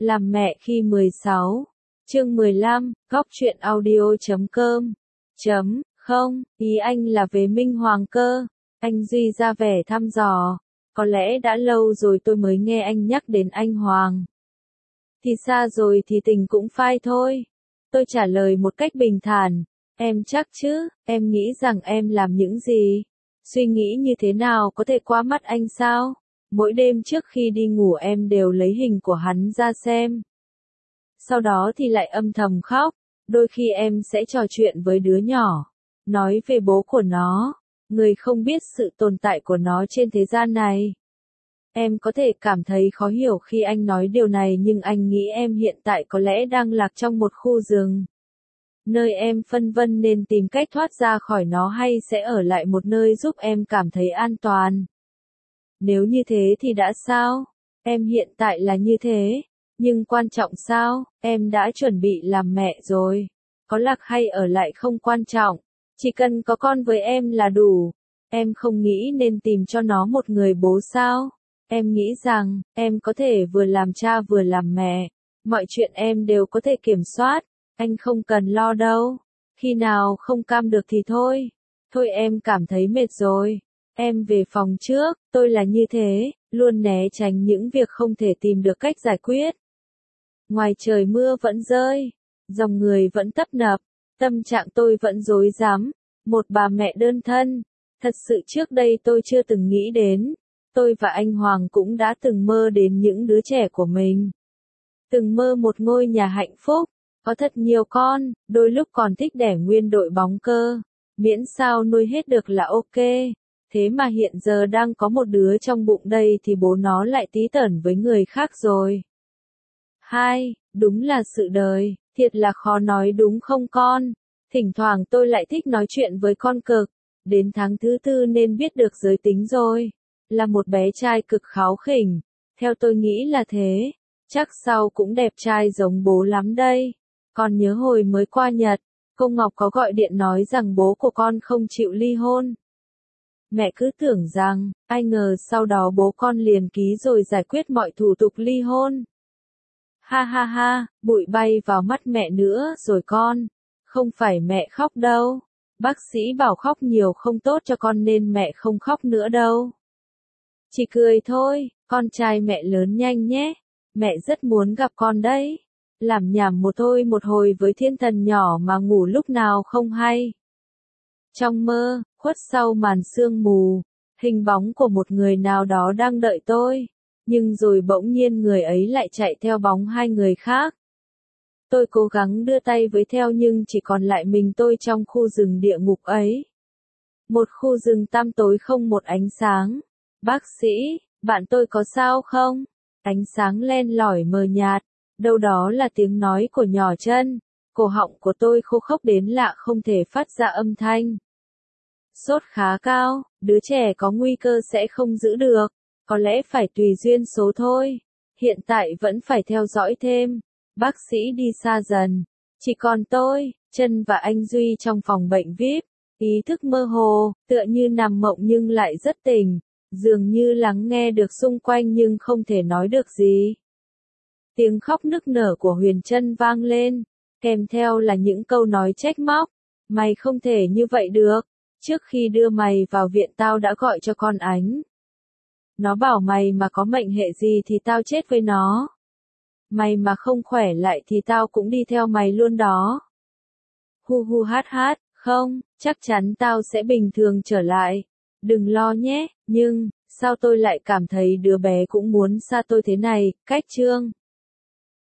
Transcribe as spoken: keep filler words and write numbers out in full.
Làm mẹ khi mười sáu. Chương mười lăm, góc truyện audio chấm com. Chấm, không, ý anh là về Minh Hoàng cơ. Anh Duy ra vẻ thăm dò. Có lẽ đã lâu rồi tôi mới nghe anh nhắc đến anh Hoàng. Thì xa rồi thì tình cũng phai thôi. Tôi trả lời một cách bình thản. Em chắc chứ, em nghĩ rằng em làm những gì? Suy nghĩ như thế nào có thể qua mắt anh sao? Mỗi đêm trước khi đi ngủ em đều lấy hình của hắn ra xem. Sau đó thì lại âm thầm khóc. Đôi khi em sẽ trò chuyện với đứa nhỏ. Nói về bố của nó. Người không biết sự tồn tại của nó trên thế gian này. Em có thể cảm thấy khó hiểu khi anh nói điều này, nhưng anh nghĩ em hiện tại có lẽ đang lạc trong một khu rừng. Nơi em phân vân nên tìm cách thoát ra khỏi nó, hay sẽ ở lại một nơi giúp em cảm thấy an toàn. Nếu như thế thì đã sao? Em hiện tại là như thế. Nhưng quan trọng sao? Em đã chuẩn bị làm mẹ rồi. Có lạc hay ở lại không quan trọng. Chỉ cần có con với em là đủ. Em không nghĩ nên tìm cho nó một người bố sao? Em nghĩ rằng, em có thể vừa làm cha vừa làm mẹ. Mọi chuyện em đều có thể kiểm soát. Anh không cần lo đâu. Khi nào không cam được thì thôi. Thôi em cảm thấy mệt rồi. Em về phòng trước. Tôi là như thế, luôn né tránh những việc không thể tìm được cách giải quyết. Ngoài trời mưa vẫn rơi. Dòng người vẫn tấp nập. Tâm trạng tôi vẫn rối rắm. Một bà mẹ đơn thân. Thật sự trước đây tôi chưa từng nghĩ đến. Tôi và anh Hoàng cũng đã từng mơ đến những đứa trẻ của mình. Từng mơ một ngôi nhà hạnh phúc. Có thật nhiều con, đôi lúc còn thích đẻ nguyên đội bóng cơ. Miễn sao nuôi hết được là ok. Thế mà hiện giờ đang có một đứa trong bụng đây thì bố nó lại tí tởn với người khác rồi. Hai, đúng là sự đời, thiệt là khó nói đúng không con? Thỉnh thoảng tôi lại thích nói chuyện với con cực. Đến tháng thứ tư nên biết được giới tính rồi. Là một bé trai cực kháu khỉnh. Theo tôi nghĩ là thế. Chắc sau cũng đẹp trai giống bố lắm đây. Con nhớ hồi mới qua Nhật, cô Ngọc có gọi điện nói rằng bố của con không chịu ly hôn. Mẹ cứ tưởng rằng, ai ngờ sau đó bố con liền ký rồi giải quyết mọi thủ tục ly hôn. Ha ha ha, bụi bay vào mắt mẹ nữa rồi con. Không phải mẹ khóc đâu. Bác sĩ bảo khóc nhiều không tốt cho con nên mẹ không khóc nữa đâu. Chỉ cười thôi, con trai mẹ lớn nhanh nhé. Mẹ rất muốn gặp con đấy. Làm nhảm một thôi một hồi với thiên thần nhỏ mà ngủ lúc nào không hay. Trong mơ, khuất sau màn sương mù, hình bóng của một người nào đó đang đợi tôi. Nhưng rồi bỗng nhiên người ấy lại chạy theo bóng hai người khác. Tôi cố gắng đưa tay với theo nhưng chỉ còn lại mình tôi trong khu rừng địa ngục ấy. Một khu rừng tăm tối không một ánh sáng. Bác sĩ, bạn tôi có sao không? Ánh sáng len lỏi mờ nhạt. Đâu đó là tiếng nói của nhỏ chân. Cổ họng của tôi khô khốc đến lạ không thể phát ra âm thanh. Sốt khá cao, đứa trẻ có nguy cơ sẽ không giữ được. Có lẽ phải tùy duyên số thôi. Hiện tại vẫn phải theo dõi thêm. Bác sĩ đi xa dần. Chỉ còn tôi, Chân và anh Duy trong phòng bệnh vi ai pi. Ý thức mơ hồ, tựa như nằm mộng nhưng lại rất tỉnh. Dường như lắng nghe được xung quanh nhưng không thể nói được gì. Tiếng khóc nức nở của Huyền Trân vang lên, kèm theo là những câu nói trách móc. Mày không thể như vậy được. Trước khi đưa mày vào viện tao đã gọi cho con Ánh. Nó bảo mày mà có mệnh hệ gì thì tao chết với nó. Mày mà không khỏe lại thì tao cũng đi theo mày luôn đó. Hu hu hát hát, không, chắc chắn tao sẽ bình thường trở lại. Đừng lo nhé, nhưng, sao tôi lại cảm thấy đứa bé cũng muốn xa tôi thế này, cách chương.